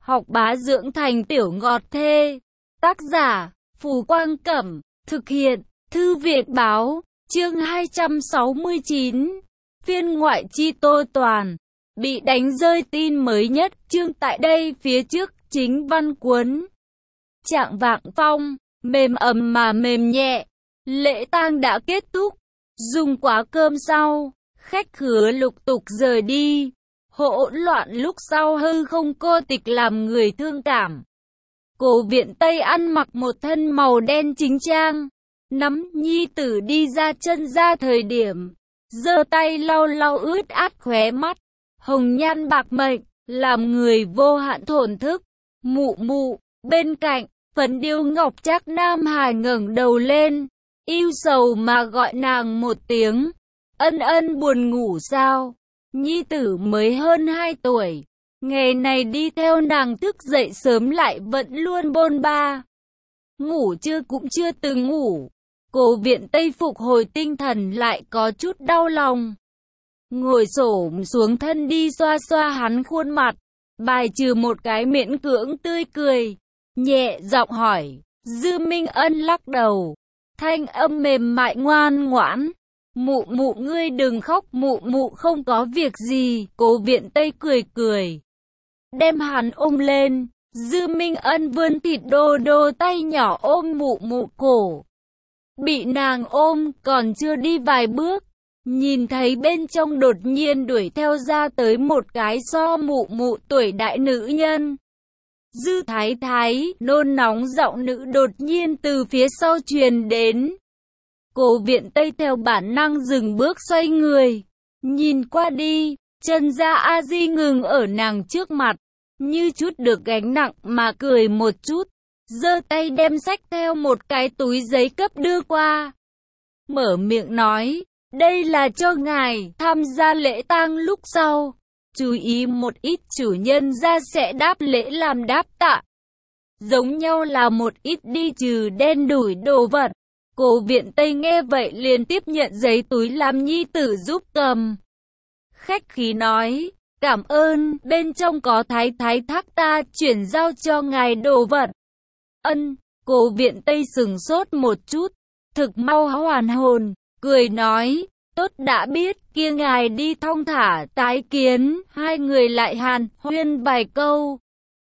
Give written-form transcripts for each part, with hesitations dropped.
học bá dưỡng thành tiểu ngọt thê. Tác giả, Phù Quang Cẩm, thực hiện, Thư viện Báo, chương 269, phiên ngoại chi Tô Toàn, bị đánh rơi tin mới nhất, chương tại đây phía trước, chính văn cuốn. Trạng vạng phong, mềm ấm mà mềm nhẹ, lễ tang đã kết thúc, dùng quá cơm sau, khách khứa lục tục rời đi. Hỗn loạn lúc sau hư không cô tịch làm người thương cảm. Cố Viện Tây ăn mặc một thân màu đen chính trang, nắm nhi tử đi ra chân ra thời điểm, giơ tay lau lau ướt át khóe mắt, hồng nhan bạc mệnh, làm người vô hạn thổn thức. Mụ mụ, bên cạnh, Phấn Điêu Ngọc Trác Nam Hải ngẩng đầu lên, ưu sầu mà gọi nàng một tiếng, ân ân buồn ngủ sao? Nhi tử mới hơn 2 tuổi, ngày này đi theo nàng thức dậy sớm lại vẫn luôn bôn ba. Ngủ chưa cũng chưa từng ngủ. Cố Viện Tây phục hồi tinh thần lại có chút đau lòng. Ngồi xổm xuống thân đi xoa xoa hắn khuôn mặt, bài trừ một cái miễn cưỡng tươi cười, nhẹ giọng hỏi. Dư Minh Ân lắc đầu, thanh âm mềm mại ngoan ngoãn. Mụ mụ ngươi đừng khóc, mụ mụ không có việc gì. Cố Viện Tây cười cười, đem hắn ôm lên. Dư Minh Ân vươn thịt đô đô tay nhỏ ôm mụ mụ cổ. Bị nàng ôm còn chưa đi vài bước, nhìn thấy bên trong đột nhiên đuổi theo ra tới một cái so mụ mụ tuổi đại nữ nhân. Dư thái thái, nôn nóng giọng nữ đột nhiên từ phía sau truyền đến. Cố Viện Tây theo bản năng dừng bước xoay người, nhìn qua đi, chân ra A Di ngừng ở nàng trước mặt, như chút được gánh nặng mà cười một chút, giơ tay đem xách theo một cái túi giấy cấp đưa qua. Mở miệng nói, đây là cho ngài tham gia lễ tang lúc sau, chú ý một ít chủ nhân ra sẽ đáp lễ làm đáp tạ. Giống nhau là một ít đi trừ đen đủi đồ vật. Cố Viện Tây nghe vậy liền tiếp nhận giấy túi làm nhi tử giúp cầm. Khách khí nói, cảm ơn, bên trong có thái thái thác ta chuyển giao cho ngài đồ vật. Ân, Cố Viện Tây sừng sốt một chút, thực mau hoàn hồn, cười nói, tốt đã biết, kia ngài đi thong thả tái kiến. Hai người lại hàn huyên vài câu.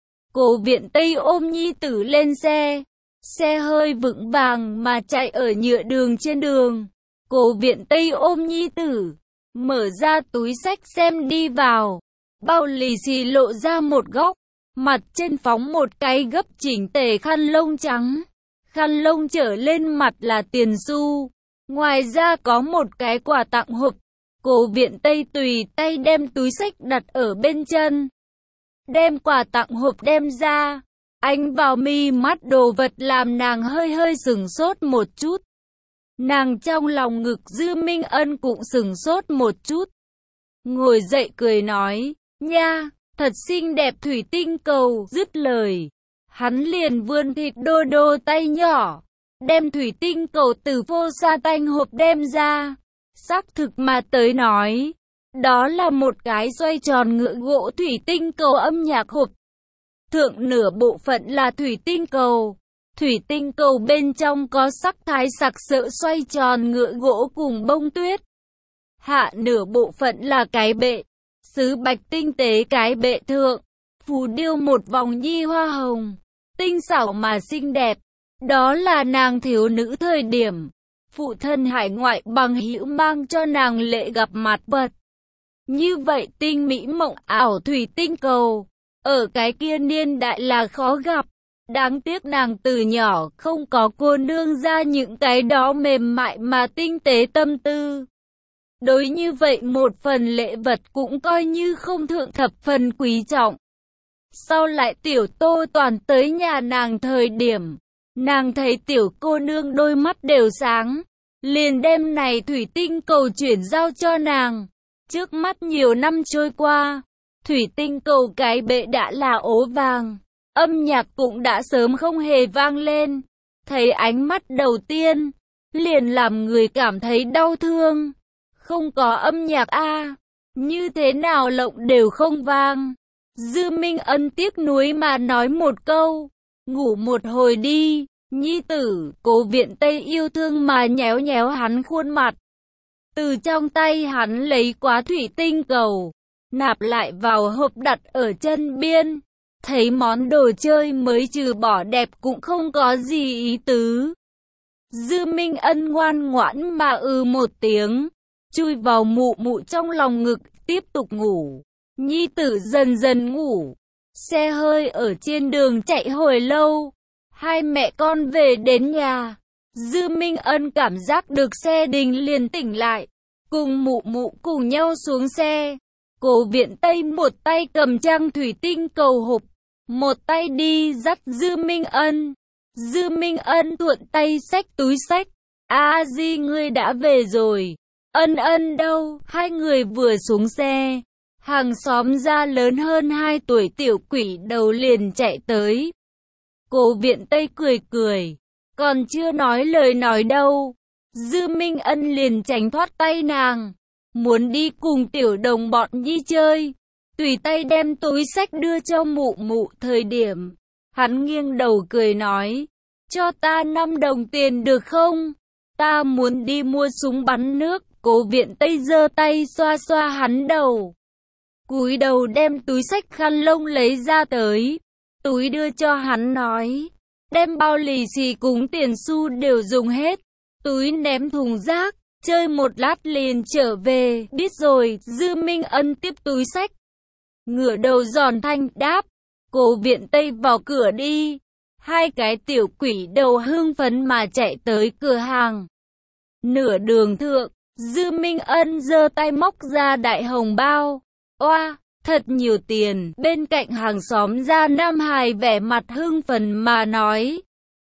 Cố Viện Tây ôm nhi tử lên xe. Xe hơi vững vàng mà chạy ở nhựa đường trên đường. Cố Viện Tây ôm nhi tử, mở ra túi xách xem đi vào. Bao lì xì lộ ra một góc, mặt trên phóng một cái gấp chỉnh tề khăn lông trắng. Khăn lông trở lên mặt là tiền xu. Ngoài ra có một cái quà tặng hộp. Cố Viện Tây tùy tay đem túi xách đặt ở bên chân. Đem quà tặng hộp đem ra. Ánh vào mi mắt đồ vật làm nàng hơi hơi sửng sốt một chút. Nàng trong lòng ngực Dư Minh Ân cũng sửng sốt một chút. Ngồi dậy cười nói, nha, thật xinh đẹp thủy tinh cầu. Dứt lời, hắn liền vươn thịt đô đô tay nhỏ, đem thủy tinh cầu từ vô sa tanh hộp đem ra. Xác thực mà tới nói, đó là một cái xoay tròn ngựa gỗ thủy tinh cầu âm nhạc hộp. Thượng nửa bộ phận là thủy tinh cầu. Thủy tinh cầu bên trong có sắc thái sặc sỡ xoay tròn ngựa gỗ cùng bông tuyết. Hạ nửa bộ phận là cái bệ, sứ bạch tinh tế cái bệ thượng, phù điêu một vòng nhi hoa hồng, tinh xảo mà xinh đẹp. Đó là nàng thiếu nữ thời điểm, phụ thân hải ngoại bằng hữu mang cho nàng lễ gặp mặt vật. Như vậy tinh mỹ mộng ảo thủy tinh cầu, ở cái kia niên đại là khó gặp. Đáng tiếc nàng từ nhỏ không có cô nương ra những cái đó mềm mại mà tinh tế tâm tư. Đối như vậy một phần lễ vật cũng coi như không thượng thập phần quý trọng. Sau lại tiểu Tô Toàn tới nhà nàng thời điểm, nàng thấy tiểu cô nương đôi mắt đều sáng, liền đem này thủy tinh cầu chuyển giao cho nàng. Trước mắt nhiều năm trôi qua, thủy tinh cầu cái bệ đã là ố vàng, âm nhạc cũng đã sớm không hề vang lên. Thấy ánh mắt đầu tiên, liền làm người cảm thấy đau thương. Không có âm nhạc a, như thế nào lộng đều không vang. Dư Minh Ân tiếc nuối mà nói một câu, ngủ một hồi đi, nhi tử. Cố Viện Tây yêu thương mà nhéo nhéo hắn khuôn mặt. Từ trong tay hắn lấy quá thủy tinh cầu, nạp lại vào hộp đặt ở chân biên. Thấy món đồ chơi mới trừ bỏ đẹp cũng không có gì ý tứ. Dư Minh Ân ngoan ngoãn mà một tiếng, chui vào mụ mụ trong lòng ngực, tiếp tục ngủ. Nhi tử dần dần ngủ. Xe hơi ở trên đường chạy hồi lâu. Hai mẹ con về đến nhà. Dư Minh Ân cảm giác được xe đình liền tỉnh lại. Cùng mụ mụ cùng nhau xuống xe. Cố Viện Tây một tay cầm trang thủy tinh cầu hộp, một tay đi dắt Dư Minh Ân. Dư Minh Ân thuận tay xách túi xách. A Di ngươi đã về rồi. Ân Ân đâu? Hai người vừa xuống xe, hàng xóm gia lớn hơn 2 tuổi tiểu quỷ đầu liền chạy tới. Cố Viện Tây cười cười, còn chưa nói lời nói đâu. Dư Minh Ân liền tránh thoát tay nàng, muốn đi cùng tiểu đồng bọn Nhi chơi. Tùy tay đem túi xách đưa cho mụ mụ thời điểm, hắn nghiêng đầu cười nói, cho ta 5 đồng tiền được không? Ta muốn đi mua súng bắn nước. Cố Viện Tây giơ tay xoa xoa hắn đầu, cúi đầu đem túi xách khăn lông lấy ra tới. Túi đưa cho hắn nói, đem bao lì xì cùng tiền xu đều dùng hết. Túi ném thùng rác, chơi một lát liền trở về. Biết rồi. Dư Minh Ân tiếp túi xách, ngửa đầu giòn thanh đáp. Cố Viện Tây vào cửa đi. Hai cái tiểu quỷ đầu hưng phấn mà chạy tới cửa hàng. Nửa đường thượng, Dư Minh Ân giơ tay móc ra đại hồng bao. Oa, thật nhiều tiền. Bên cạnh hàng xóm gia Nam Hải vẻ mặt hưng phấn mà nói,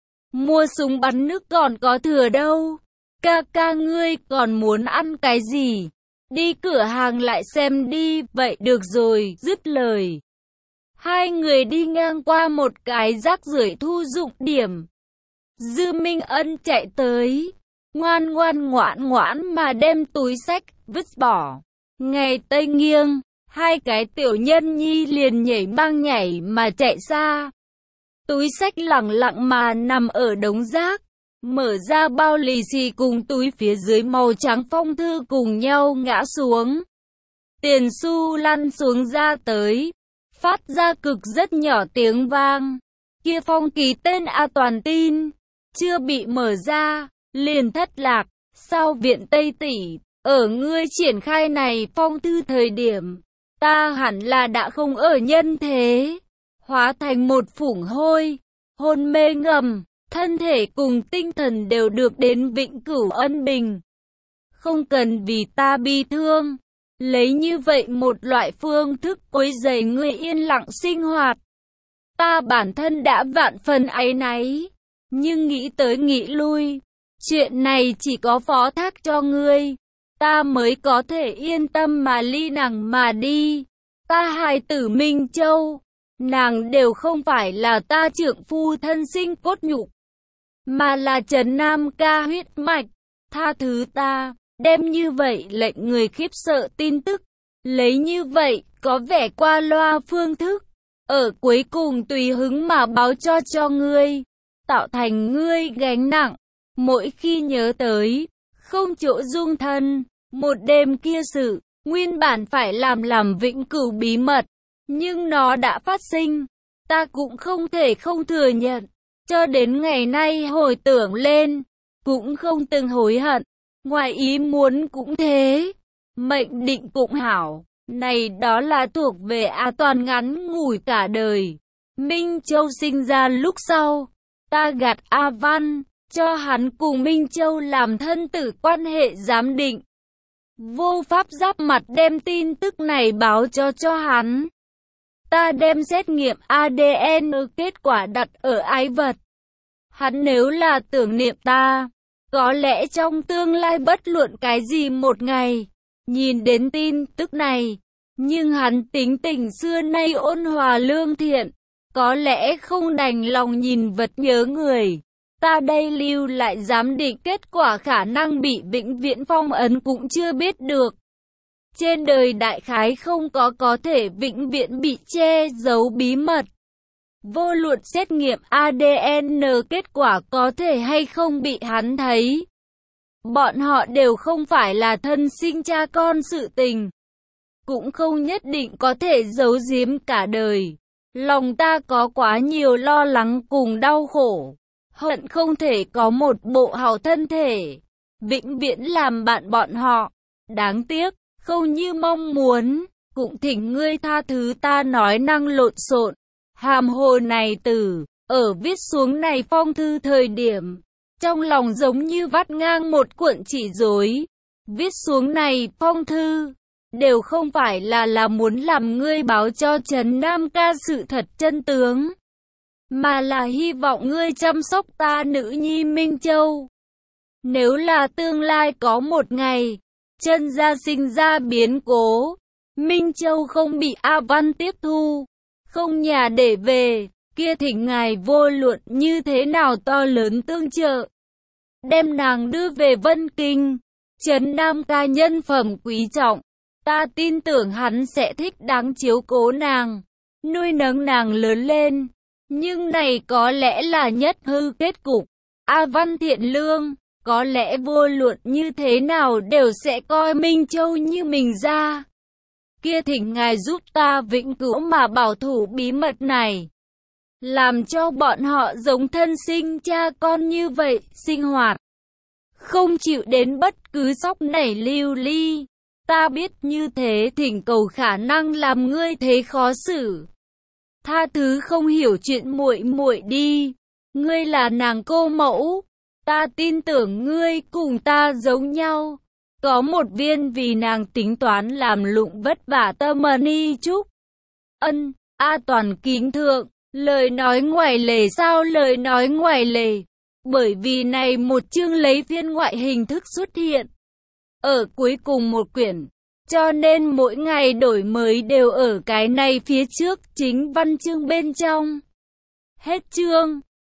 mua súng bắn nước còn có thừa đâu. Ca ca ngươi còn muốn ăn cái gì? Đi cửa hàng lại xem đi. Vậy được rồi. Dứt lời, hai người đi ngang qua một cái rác rưởi thu dụng điểm. Dư Minh Ân chạy tới, ngoan ngoãn mà đem túi xách vứt bỏ. Ngày tây nghiêng, hai cái tiểu nhân nhi liền nhảy băng nhảy mà chạy xa. Túi xách lẳng lặng mà nằm ở đống rác. Mở ra bao lì xì cùng túi phía dưới màu trắng phong thư cùng nhau ngã xuống. Tiền xu lăn xuống ra tới, phát ra cực rất nhỏ tiếng vang. Kia phong ký tên A Toàn tin, chưa bị mở ra, liền thất lạc. Sao Viện Tây tỷ, ở ngươi triển khai này phong thư thời điểm, ta hẳn là đã không ở nhân thế, hóa thành một phủng hôi, hôn mê ngầm, thân thể cùng tinh thần đều được đến vĩnh cửu ân bình. Không cần vì ta bi thương, lấy như vậy một loại phương thức quấy rầy ngươi yên lặng sinh hoạt. Ta bản thân đã vạn phần áy náy, nhưng nghĩ tới nghĩ lui, chuyện này chỉ có phó thác cho ngươi, ta mới có thể yên tâm mà ly nàng mà đi. Ta hài tử Minh Châu, nàng đều không phải là ta trượng phu thân sinh cốt nhục, mà là Trần Nam ca huyết mạch. Tha thứ ta, đem như vậy lệnh người khiếp sợ tin tức, lấy như vậy có vẻ qua loa phương thức, ở cuối cùng tùy hứng mà báo cho ngươi, tạo thành ngươi gánh nặng. Mỗi khi nhớ tới, không chỗ dung thân, một đêm kia sự, nguyên bản phải làm vĩnh cửu bí mật, nhưng nó đã phát sinh, ta cũng không thể không thừa nhận, cho đến ngày nay hồi tưởng lên, cũng không từng hối hận, ngoài ý muốn cũng thế, mệnh định cũng hảo, này đó là thuộc về A Toàn ngắn ngủi cả đời. Minh Châu sinh ra lúc sau, ta gạt A Văn, cho hắn cùng Minh Châu làm thân tử quan hệ giám định. Vô pháp giáp mặt đem tin tức này báo cho hắn. Ta đem xét nghiệm ADN kết quả đặt ở ái vật. Hắn nếu là tưởng niệm ta, có lẽ trong tương lai bất luận cái gì một ngày, nhìn đến tin tức này, nhưng hắn tính tình xưa nay ôn hòa lương thiện, có lẽ không đành lòng nhìn vật nhớ người. Ta đây lưu lại giám định kết quả khả năng bị vĩnh viễn phong ấn cũng chưa biết được. Trên đời đại khái không có thể vĩnh viễn bị che giấu bí mật. Vô luận xét nghiệm ADN kết quả có thể hay không bị hắn thấy. Bọn họ đều không phải là thân sinh cha con sự tình. Cũng không nhất định có thể giấu giếm cả đời. Lòng ta có quá nhiều lo lắng cùng đau khổ. Hận không thể có một bộ hảo thân thể. Vĩnh viễn làm bạn bọn họ. Đáng tiếc, không như mong muốn. Cũng thỉnh ngươi tha thứ ta nói năng lộn xộn. Hàm hồ này từ, ở viết xuống này phong thư thời điểm. Trong lòng giống như vắt ngang một cuộn chỉ rối. Viết xuống này phong thư. Đều không phải là muốn làm ngươi báo cho Trấn Nam ca sự thật chân tướng. Mà là hy vọng ngươi chăm sóc ta nữ nhi Minh Châu. Nếu là tương lai có một ngày, Trân gia sinh ra biến cố, Minh Châu không bị A Văn tiếp thu, không nhà để về, kia thỉnh ngài vô luận như thế nào to lớn tương trợ. Đem nàng đưa về Vân Kinh, Trấn Nam ca nhân phẩm quý trọng. Ta tin tưởng hắn sẽ thích đáng chiếu cố nàng, nuôi nấng nàng lớn lên. Nhưng này có lẽ là nhất hư kết cục. A Văn thiện lương, có lẽ vô luận như thế nào đều sẽ coi Minh Châu như mình ra. Kia thỉnh ngài giúp ta vĩnh cửu mà bảo thủ bí mật này. Làm cho bọn họ giống thân sinh cha con như vậy, sinh hoạt. Không chịu đến bất cứ sóc nảy lưu ly. Ta biết như thế thỉnh cầu khả năng làm ngươi thế khó xử. Tha thứ không hiểu chuyện muội muội đi. Ngươi là nàng cô mẫu. Ta tin tưởng ngươi cùng ta giống nhau. Có một viên vì nàng tính toán làm lụng vất vả tâm ni chúc. Ân, A Toàn kính thượng. Lời nói ngoài lề sao lời nói ngoài lề. Bởi vì này một chương lấy phiên ngoại hình thức xuất hiện. Ở cuối cùng một quyển, cho nên mỗi ngày đổi mới đều ở cái này phía trước chính văn chương bên trong. Hết chương.